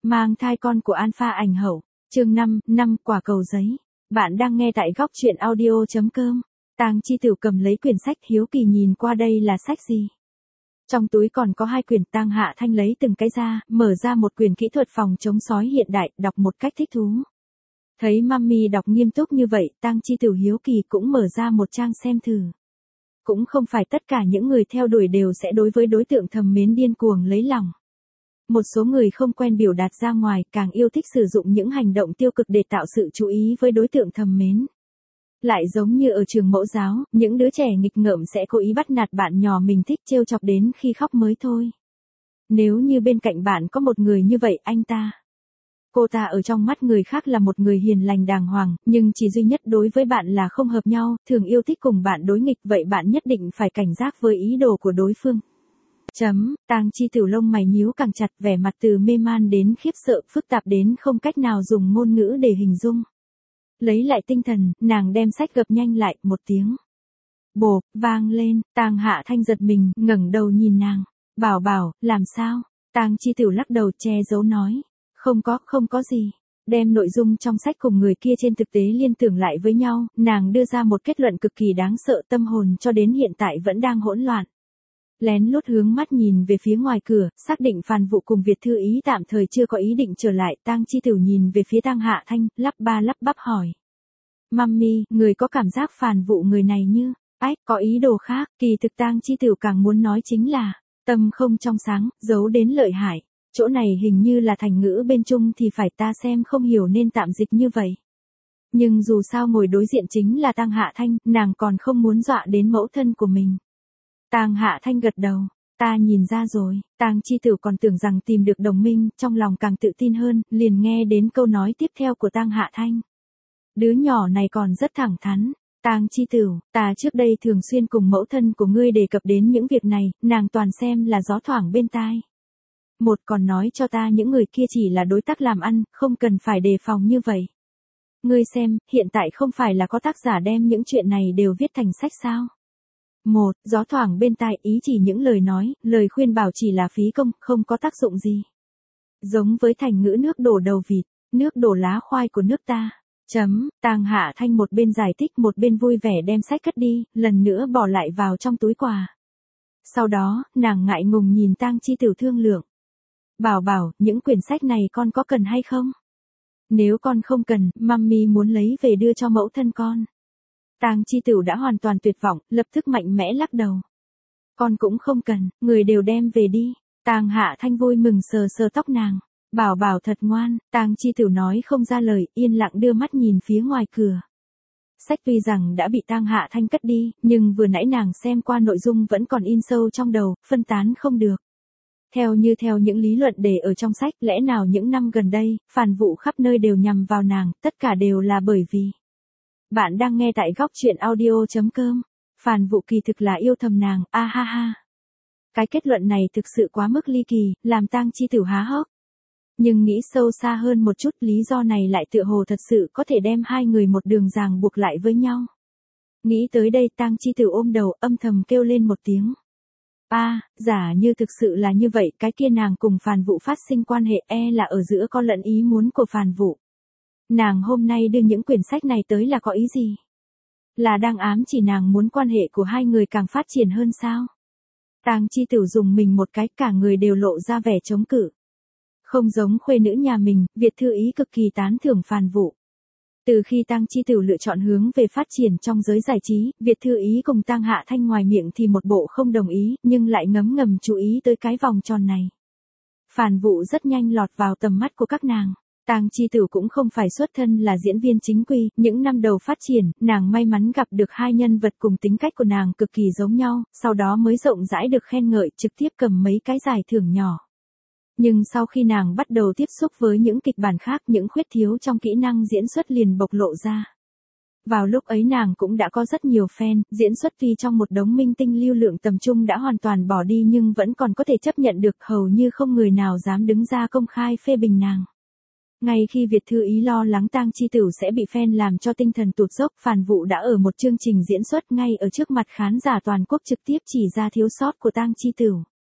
Mang thai con của Alpha ảnh hậu. Chương 5, quả cầu giấy. Bạn đang nghe tại góc truyện audio.com. Tang Chi Tửu cầm lấy quyển sách hiếu kỳ nhìn qua đây là sách gì. Trong túi còn có 2 quyển. Tang Hạ Thanh lấy từng cái ra, mở ra một quyển kỹ thuật phòng chống sói hiện đại, đọc một cách thích thú. Thấy mummy đọc nghiêm túc như vậy, Tang Chi Tửu hiếu kỳ cũng mở ra một trang xem thử. Cũng không phải tất cả những người theo đuổi đều sẽ đối với đối tượng thầm mến điên cuồng lấy lòng. Một số người không quen biểu đạt ra ngoài, càng yêu thích sử dụng những hành động tiêu cực để tạo sự chú ý với đối tượng thầm mến. Lại giống như ở trường mẫu giáo, những đứa trẻ nghịch ngợm sẽ cố ý bắt nạt bạn nhỏ mình thích trêu chọc đến khi khóc mới thôi. Nếu như bên cạnh bạn có một người như vậy, cô ta ở trong mắt người khác là một người hiền lành đàng hoàng, nhưng chỉ duy nhất đối với bạn là không hợp nhau, thường yêu thích cùng bạn đối nghịch, vậy bạn nhất định phải cảnh giác với ý đồ của đối phương. Tang Chi Tửu lông mày nhíu càng chặt, vẻ mặt từ mê man đến khiếp sợ, phức tạp đến không cách nào dùng ngôn ngữ để hình dung. Lấy lại tinh thần, nàng đem sách gập nhanh lại, một tiếng bộp vang lên, Tang Hạ Thanh giật mình, ngẩng đầu nhìn nàng. Bảo, làm sao? Tang Chi Tửu lắc đầu che giấu nói. Không có gì. Đem nội dung trong sách cùng người kia trên thực tế liên tưởng lại với nhau, nàng đưa ra một kết luận cực kỳ đáng sợ, tâm hồn cho đến hiện tại vẫn đang hỗn loạn. Lén lút hướng mắt nhìn về phía ngoài cửa, xác định Phàn Vụ cùng Việt Thư Ý tạm thời chưa có ý định trở lại, Tang Chi Tửu nhìn về phía Tang Hạ Thanh, lắp bắp hỏi. Mummy, người có cảm giác Phàn Vụ người này như, có ý đồ khác, kỳ thực Tang Chi Tửu càng muốn nói chính là, tâm không trong sáng, giấu đến lợi hại. Chỗ này hình như là thành ngữ bên Trung thì phải, ta xem không hiểu nên tạm dịch như vậy. Nhưng dù sao ngồi đối diện chính là Tang Hạ Thanh, nàng còn không muốn dọa đến mẫu thân của mình. Tang Hạ Thanh gật đầu, ta nhìn ra rồi. Tang Chi Tửu còn tưởng rằng tìm được đồng minh, trong lòng càng tự tin hơn, liền nghe đến câu nói tiếp theo của Tang Hạ Thanh. Đứa nhỏ này còn rất thẳng thắn. Tang Chi Tửu, ta trước đây thường xuyên cùng mẫu thân của ngươi đề cập đến những việc này, nàng toàn xem là gió thoảng bên tai. Một còn nói cho ta những người kia chỉ là đối tác làm ăn, không cần phải đề phòng như vậy. Ngươi xem, hiện tại không phải là có tác giả đem những chuyện này đều viết thành sách sao? Một, gió thoảng bên tai, ý chỉ những lời nói, lời khuyên bảo chỉ là phí công, không có tác dụng gì. Giống với thành ngữ nước đổ đầu vịt, nước đổ lá khoai của nước ta. Tang Hạ Thanh một bên giải thích một bên vui vẻ đem sách cất đi, lần nữa bỏ lại vào trong túi quà. Sau đó, nàng ngại ngùng nhìn Tang Chi Tửu thương lượng. Bảo, những quyển sách này con có cần hay không? Nếu con không cần, mummy muốn lấy về đưa cho mẫu thân con. Tang Chi Tửu đã hoàn toàn tuyệt vọng, lập tức mạnh mẽ lắc đầu. Con cũng không cần, người đều đem về đi. Tang Hạ Thanh vui mừng sờ tóc nàng. Bảo thật ngoan, Tang Chi Tửu nói không ra lời, yên lặng đưa mắt nhìn phía ngoài cửa. Sách tuy rằng đã bị Tang Hạ Thanh cất đi, nhưng vừa nãy nàng xem qua nội dung vẫn còn in sâu trong đầu, phân tán không được. Theo những lý luận để ở trong sách, lẽ nào những năm gần đây, Phàn Vụ khắp nơi đều nhằm vào nàng, tất cả đều là bởi vì. Bạn đang nghe tại góc truyện audio.com. Phàn Vụ kỳ thực là yêu thầm nàng, ha. Cái kết luận này thực sự quá mức ly kỳ, làm Tang Chi Tửu há hốc. Nhưng nghĩ sâu xa hơn một chút, lý do này lại tựa hồ thật sự có thể đem hai người một đường ràng buộc lại với nhau. Nghĩ tới đây, Tang Chi Tửu ôm đầu, âm thầm kêu lên một tiếng. Giả như thực sự là như vậy, cái kia nàng cùng Phàn Vụ phát sinh quan hệ là ở giữa con lẫn ý muốn của Phàn Vụ. Nàng hôm nay đưa những quyển sách này tới là có ý gì? Là đang ám chỉ nàng muốn quan hệ của hai người càng phát triển hơn sao? Tang Chi Tửu dùng mình một cái, cả người đều lộ ra vẻ chống cự. Không giống khuê nữ nhà mình, Việt Thư Ý cực kỳ tán thưởng Phàn Vụ. Từ khi Tang Chi Tửu lựa chọn hướng về phát triển trong giới giải trí, Việt Thư Ý cùng Tang Hạ Thanh ngoài miệng thì một bộ không đồng ý, nhưng lại ngầm chú ý tới cái vòng tròn này. Phàn Vụ rất nhanh lọt vào tầm mắt của các nàng. Tang Chi Tửu cũng không phải xuất thân là diễn viên chính quy, những năm đầu phát triển, nàng may mắn gặp được hai nhân vật cùng tính cách của nàng cực kỳ giống nhau, sau đó mới rộng rãi được khen ngợi, trực tiếp cầm mấy cái giải thưởng nhỏ. Nhưng sau khi nàng bắt đầu tiếp xúc với những kịch bản khác, những khuyết thiếu trong kỹ năng diễn xuất liền bộc lộ ra. Vào lúc ấy nàng cũng đã có rất nhiều fan, diễn xuất tuy trong một đống minh tinh lưu lượng tầm trung đã hoàn toàn bỏ đi nhưng vẫn còn có thể chấp nhận được, hầu như không người nào dám đứng ra công khai phê bình nàng. Ngay khi Việt Thư Ý lo lắng Tang Chi Tửu sẽ bị fan làm cho tinh thần tụt dốc, Phàn Vụ đã ở một chương trình diễn xuất ngay ở trước mặt khán giả toàn quốc trực tiếp chỉ ra thiếu sót của Tang Chi Tửu.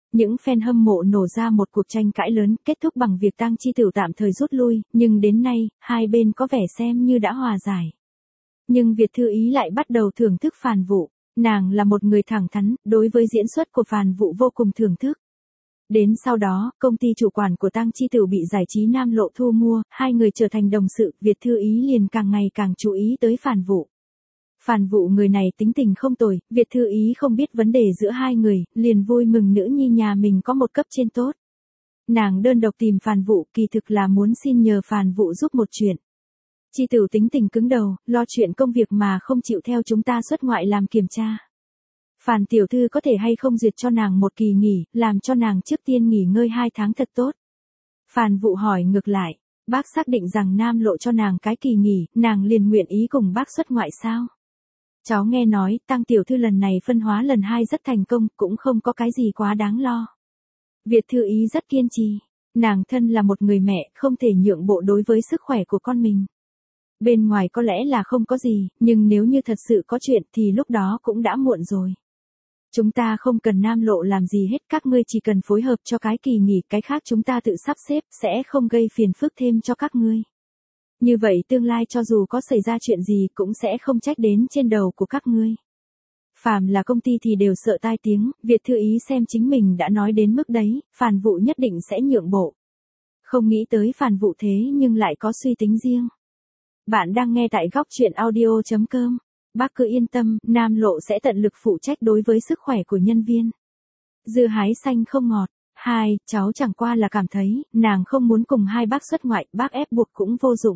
những fan hâm mộ nổ ra một cuộc tranh cãi lớn, kết thúc bằng việc Tang Chi Tửu tạm thời rút lui, nhưng đến nay, hai bên có vẻ xem như đã hòa giải. Nhưng Việt Thư Ý lại bắt đầu thưởng thức Phàn Vũ. Nàng là một người thẳng thắn, đối với diễn xuất của Phàn Vũ vô cùng thưởng thức. Đến sau đó, công ty chủ quản của Tang Chi Tửu bị Giải trí Nam Lộ thu mua, hai người trở thành đồng sự, Việt Thư Ý liền càng ngày càng chú ý tới Phàn Vũ. Phàn Vũ người này tính tình không tồi, Việt Thư Ý không biết vấn đề giữa hai người, liền vui mừng nữ nhi nhà mình có một cấp trên tốt. Nàng đơn độc tìm Phàn Vũ, kỳ thực là muốn xin nhờ Phàn Vũ giúp một chuyện. Chi Tửu tính tình cứng đầu, lo chuyện công việc mà không chịu theo chúng ta xuất ngoại làm kiểm tra. Phàn tiểu thư có thể hay không duyệt cho nàng một kỳ nghỉ, làm cho nàng trước tiên nghỉ ngơi 2 tháng thật tốt. Phàn Vũ hỏi ngược lại, bác xác định rằng Nam Lộ cho nàng cái kỳ nghỉ, nàng liền nguyện ý cùng bác xuất ngoại sao? Cháu nghe nói, Tang tiểu thư lần này phân hóa lần 2 rất thành công, cũng không có cái gì quá đáng lo. Việt Thư Ý rất kiên trì, nàng thân là một người mẹ, không thể nhượng bộ đối với sức khỏe của con mình. Bên ngoài có lẽ là không có gì, nhưng nếu như thật sự có chuyện thì lúc đó cũng đã muộn rồi. Chúng ta không cần Nam Lộ làm gì hết, các ngươi chỉ cần phối hợp cho cái kỳ nghỉ, cái khác chúng ta tự sắp xếp, sẽ không gây phiền phức thêm cho các ngươi. Như vậy tương lai cho dù có xảy ra chuyện gì cũng sẽ không trách đến trên đầu của các ngươi. Phàm là công ty thì đều sợ tai tiếng, Việt Thư Ý xem chính mình đã nói đến mức đấy, Phàn Vũ nhất định sẽ nhượng bộ. Không nghĩ tới Phàn Vũ thế nhưng lại có suy tính riêng. Bạn đang nghe tại góc truyện audio.com. Bác cứ yên tâm, Nam Lộ sẽ tận lực phụ trách đối với sức khỏe của nhân viên. Dưa hái xanh không ngọt. 2. Cháu chẳng qua là cảm thấy, nàng không muốn cùng hai bác xuất ngoại, bác ép buộc cũng vô dụng.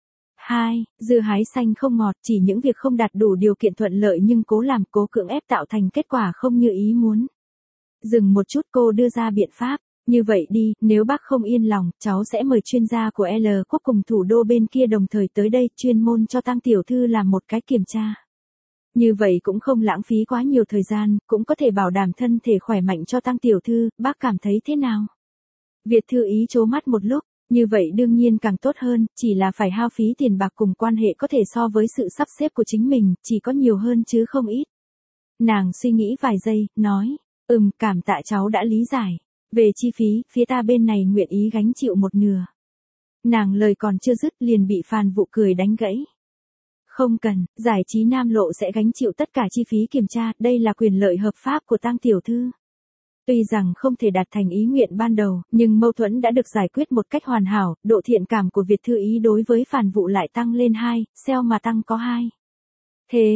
2. Dưa hái xanh không ngọt, chỉ những việc không đạt đủ điều kiện thuận lợi nhưng cố làm, cố cưỡng ép tạo thành kết quả không như ý muốn. Dừng một chút, cô đưa ra biện pháp. Như vậy đi, nếu bác không yên lòng, cháu sẽ mời chuyên gia của L Quốc cùng thủ đô bên kia đồng thời tới đây, chuyên môn cho Tang tiểu thư làm một cái kiểm tra. Như vậy cũng không lãng phí quá nhiều thời gian, cũng có thể bảo đảm thân thể khỏe mạnh cho Tang tiểu thư, bác cảm thấy thế nào? Việt Thư Ý trố mắt một lúc, như vậy đương nhiên càng tốt hơn, chỉ là phải hao phí tiền bạc cùng quan hệ có thể so với sự sắp xếp của chính mình, chỉ có nhiều hơn chứ không ít. Nàng suy nghĩ vài giây, nói, cảm tạ cháu đã lý giải. Về chi phí, phía ta bên này nguyện ý gánh chịu một nửa. Nàng lời còn chưa dứt liền bị Phàn Vũ cười đánh gãy. Không cần, Giải trí Nam Lộ sẽ gánh chịu tất cả chi phí kiểm tra, đây là quyền lợi hợp pháp của Tang tiểu thư. Tuy rằng không thể đạt thành ý nguyện ban đầu, nhưng mâu thuẫn đã được giải quyết một cách hoàn hảo, độ thiện cảm của Việt Thư Ý đối với Phàn Vũ lại tăng lên 2, SEO mà tăng có 2. Thế,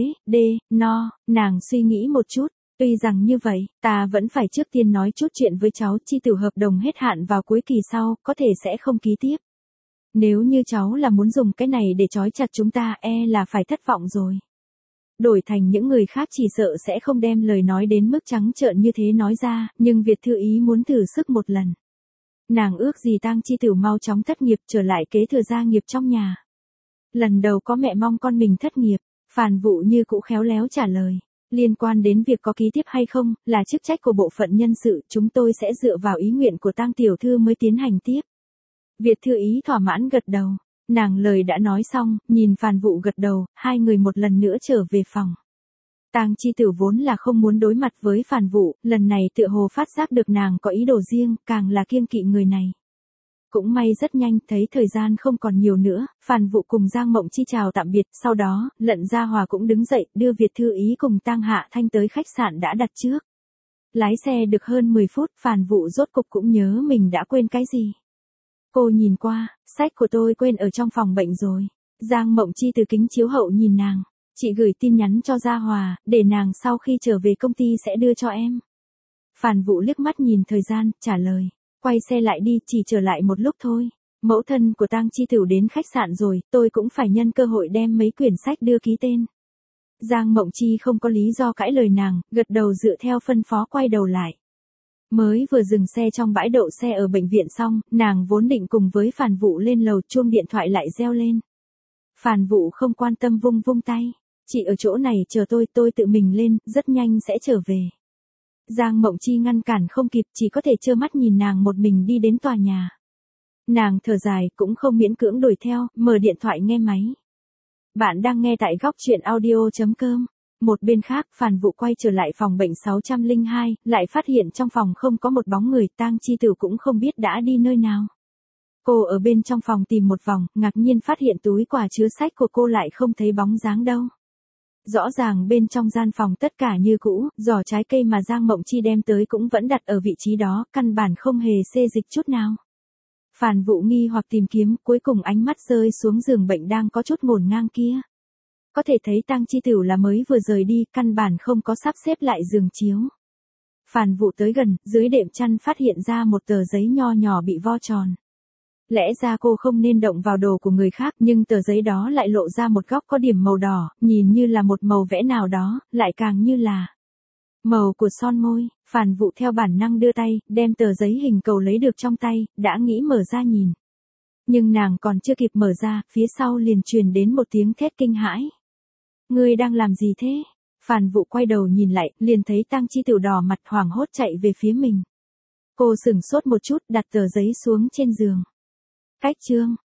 nàng suy nghĩ một chút. Tuy rằng như vậy, ta vẫn phải trước tiên nói chút chuyện với cháu, Chi Tửu hợp đồng hết hạn vào cuối kỳ sau, có thể sẽ không ký tiếp. Nếu như cháu là muốn dùng cái này để trói chặt chúng ta, là phải thất vọng rồi. Đổi thành những người khác chỉ sợ sẽ không đem lời nói đến mức trắng trợn như thế nói ra, nhưng Việt Thư Ý muốn thử sức một lần. Nàng ước gì Tang Chi Tửu mau chóng thất nghiệp trở lại kế thừa gia nghiệp trong nhà. Lần đầu có mẹ mong con mình thất nghiệp, Phàn Vũ như cũ khéo léo trả lời. Liên quan đến việc có ký tiếp hay không, là chức trách của bộ phận nhân sự, chúng tôi sẽ dựa vào ý nguyện của Tang tiểu thư mới tiến hành tiếp. Việt Thư Ý thỏa mãn gật đầu. Nàng lời đã nói xong, nhìn Phàn Vũ gật đầu, hai người một lần nữa trở về phòng. Tang Chi Tửu vốn là không muốn đối mặt với Phàn Vũ, lần này tựa hồ phát giác được nàng có ý đồ riêng, càng là kiêng kỵ người này. Cũng may rất nhanh, thấy thời gian không còn nhiều nữa, Phàn Vũ cùng Giang Mộng Chi chào tạm biệt, sau đó, Lận Gia Hòa cũng đứng dậy, đưa Việt Thư Ý cùng Tang Hạ Thanh tới khách sạn đã đặt trước. Lái xe được hơn 10 phút, Phàn Vũ rốt cục cũng nhớ mình đã quên cái gì. Cô nhìn qua, sách của tôi quên ở trong phòng bệnh rồi. Giang Mộng Chi từ kính chiếu hậu nhìn nàng, chị gửi tin nhắn cho Gia Hòa, để nàng sau khi trở về công ty sẽ đưa cho em. Phàn Vũ liếc mắt nhìn thời gian, trả lời. Quay xe lại đi, chỉ trở lại một lúc thôi. Mẫu thân của Tang Chi Tửu đến khách sạn rồi, tôi cũng phải nhân cơ hội đem mấy quyển sách đưa ký tên. Giang Mộng Chi không có lý do cãi lời nàng, gật đầu dựa theo phân phó quay đầu lại. Mới vừa dừng xe trong bãi đậu xe ở bệnh viện xong, nàng vốn định cùng với Phàn Vũ lên lầu, chuông điện thoại lại reo lên. Phàn Vũ không quan tâm vung vung tay. Chị ở chỗ này chờ tôi tự mình lên, rất nhanh sẽ trở về. Giang Mộng Chi ngăn cản không kịp, chỉ có thể trơ mắt nhìn nàng một mình đi đến tòa nhà. Nàng thở dài, cũng không miễn cưỡng đuổi theo, mở điện thoại nghe máy. Bạn đang nghe tại góc truyện audio.com. Một bên khác, Phàn Vũ quay trở lại phòng bệnh 602, lại phát hiện trong phòng không có một bóng người, Tang Chi Tử cũng không biết đã đi nơi nào. Cô ở bên trong phòng tìm một vòng, ngạc nhiên phát hiện túi quà chứa sách của cô lại không thấy bóng dáng đâu. Rõ ràng bên trong gian phòng tất cả như cũ, giỏ trái cây mà Giang Mộng Chi đem tới cũng vẫn đặt ở vị trí đó, căn bản không hề xê dịch chút nào. Phàn Vũ nghi hoặc tìm kiếm, cuối cùng ánh mắt rơi xuống giường bệnh đang có chút ngổn ngang kia. Có thể thấy Tang Chi Tử là mới vừa rời đi, căn bản không có sắp xếp lại giường chiếu. Phàn Vũ tới gần, dưới đệm chăn phát hiện ra một tờ giấy nho nhỏ bị vo tròn. Lẽ ra cô không nên động vào đồ của người khác, nhưng tờ giấy đó lại lộ ra một góc có điểm màu đỏ, nhìn như là một màu vẽ nào đó, lại càng như là màu của son môi. Phàn Vũ theo bản năng đưa tay, đem tờ giấy hình cầu lấy được trong tay, đã nghĩ mở ra nhìn. Nhưng nàng còn chưa kịp mở ra, phía sau liền truyền đến một tiếng thét kinh hãi. Ngươi đang làm gì thế? Phàn Vũ quay đầu nhìn lại, liền thấy Tang Chi Tử đỏ mặt hoảng hốt chạy về phía mình. Cô sửng sốt một chút, đặt tờ giấy xuống trên giường. Cách chương